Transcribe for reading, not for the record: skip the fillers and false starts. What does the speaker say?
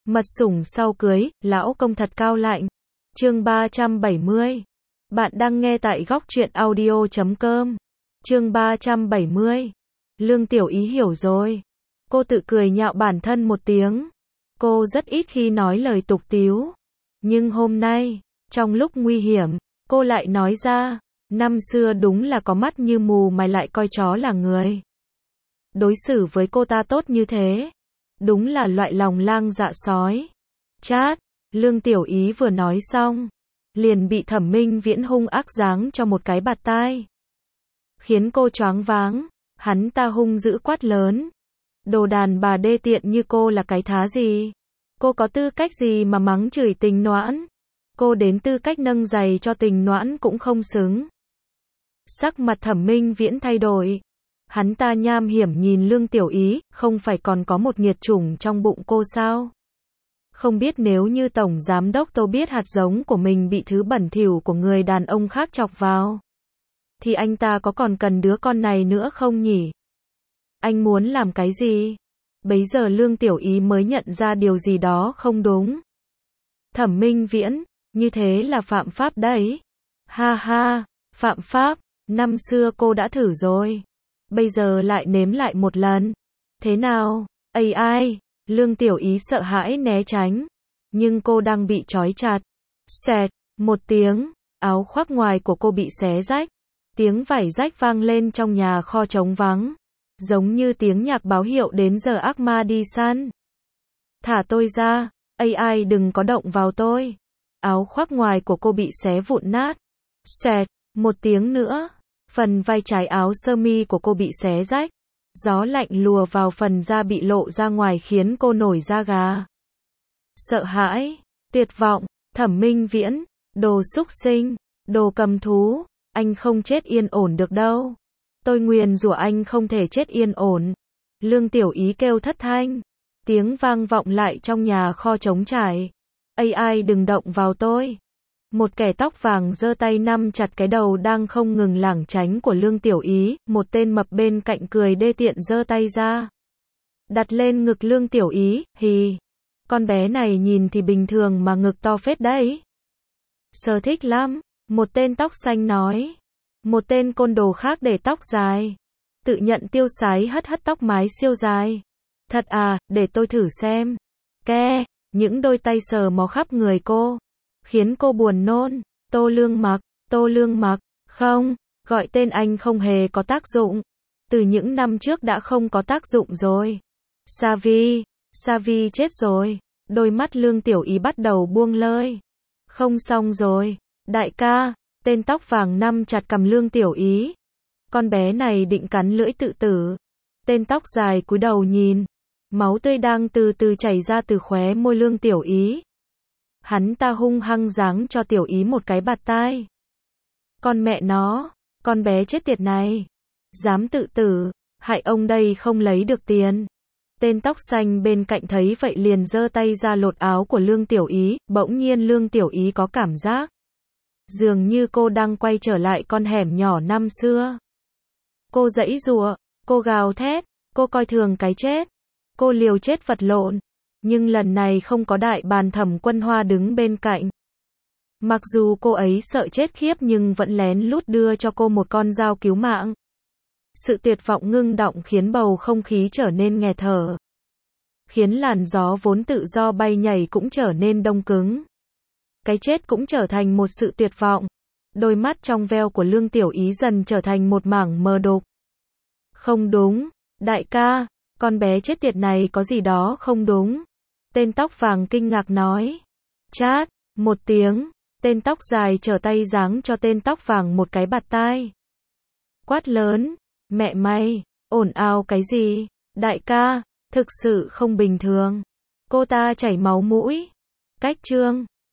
Mật sủng sau cưới, lão công thật cao lạnh. Chương 370. Bạn đang nghe tại góc truyện audio.com. Chương 370. Lương Tiểu Ý hiểu rồi. Cô tự cười nhạo bản thân một tiếng. Cô rất ít khi nói lời tục tĩu. Nhưng hôm nay, trong lúc nguy hiểm, cô lại nói ra, năm xưa đúng là có mắt như mù mà lại coi chó là người. Đối xử với cô ta tốt như thế. Đúng là loại lòng lang dạ sói. Chát, Lương Tiểu Ý vừa nói xong, liền bị Thẩm Minh Viễn hung ác giáng cho một cái bạt tai. Khiến cô choáng váng, hắn ta hung dữ quát lớn. Đồ đàn bà đê tiện như cô là cái thá gì? Cô có tư cách gì mà mắng chửi Tình Noãn? Cô đến tư cách nâng giày cho Tình Noãn cũng không xứng. Sắc mặt Thẩm Minh Viễn thay đổi. Hắn ta nham hiểm nhìn Lương Tiểu Ý, không phải còn có một nghiệt chủng trong bụng cô sao? Không biết nếu như Tổng Giám Đốc Tô biết hạt giống của mình bị thứ bẩn thỉu của người đàn ông khác chọc vào, thì anh ta có còn cần đứa con này nữa không nhỉ? Anh muốn làm cái gì? Bấy giờ Lương Tiểu Ý mới nhận ra điều gì đó không đúng. Thẩm Minh Viễn, như thế là phạm pháp đấy. Ha ha, phạm pháp, năm xưa cô đã thử rồi. Bây giờ lại nếm lại một lần. Thế nào? Ai? Lương Tiểu Ý sợ hãi né tránh. Nhưng cô đang bị trói chặt. Xẹt, một tiếng, áo khoác ngoài của cô bị xé rách. Tiếng vải rách vang lên trong nhà kho trống vắng. Giống như tiếng nhạc báo hiệu đến giờ ác ma đi săn. Thả tôi ra, ai đừng có động vào tôi. Áo khoác ngoài của cô bị xé vụn nát. Xẹt, một tiếng nữa. Phần vai trái áo sơ mi của cô bị xé rách. Gió lạnh lùa vào phần da bị lộ ra ngoài khiến cô nổi da gà. Sợ hãi, tuyệt vọng, Thẩm Minh Viễn, đồ xúc sinh, đồ cầm thú, anh không chết yên ổn được đâu. Tôi nguyền rủa anh không thể chết yên ổn. Lương Tiểu Ý kêu thất thanh. Tiếng vang vọng lại trong nhà kho trống trải. Ai đừng động vào tôi. Một kẻ tóc vàng giơ tay nắm chặt cái đầu đang không ngừng lảng tránh của Lương Tiểu Ý, một tên mập bên cạnh cười đê tiện giơ tay ra. Đặt lên ngực Lương Tiểu Ý, hì. Con bé này nhìn thì bình thường mà ngực to phết đấy. Sở thích lắm, một tên tóc xanh nói. Một tên côn đồ khác để tóc dài. Tự nhận tiêu sái hất hất tóc mái siêu dài. Thật à, để tôi thử xem. Ke, những đôi tay sờ mó khắp người cô. Khiến cô buồn nôn. Tô Lương Mặc, không, gọi tên anh không hề có tác dụng. Từ những năm trước đã không có tác dụng rồi. Savi chết rồi. Đôi mắt Lương Tiểu Ý bắt đầu buông lơi. Không xong rồi, đại ca, tên tóc vàng nắm chặt cằm Lương Tiểu Ý. Con bé này định cắn lưỡi tự tử. Tên tóc dài cúi đầu nhìn. Máu tươi đang từ từ chảy ra từ khóe môi Lương Tiểu Ý. Hắn ta hung hăng giáng cho Tiểu Ý một cái bạt tai. Con mẹ nó, con bé chết tiệt này. Dám tự tử, hại ông đây không lấy được tiền. Tên tóc xanh bên cạnh thấy vậy liền giơ tay ra lột áo của Lương Tiểu Ý. Bỗng nhiên Lương Tiểu Ý có cảm giác dường như cô đang quay trở lại con hẻm nhỏ năm xưa. Cô giãy giụa, cô gào thét, cô coi thường cái chết. Cô liều chết vật lộn. Nhưng lần này không có đại bàng Thẩm Quân Hoa đứng bên cạnh. Mặc dù cô ấy sợ chết khiếp nhưng vẫn lén lút đưa cho cô một con dao cứu mạng. Sự tuyệt vọng ngưng đọng khiến bầu không khí trở nên nghẹt thở. Khiến làn gió vốn tự do bay nhảy cũng trở nên đông cứng. Cái chết cũng trở thành một sự tuyệt vọng. Đôi mắt trong veo của Lương Tiểu Ý dần trở thành một mảng mờ đục. Không đúng, đại ca, con bé chết tiệt này có gì đó không đúng. Tên tóc vàng kinh ngạc nói. Chát, một tiếng, tên tóc dài trở tay giáng cho tên tóc vàng một cái bạt tai. Quát lớn, mẹ mày, ồn ào cái gì? Đại ca, thực sự không bình thường. Cô ta chảy máu mũi. Cách chương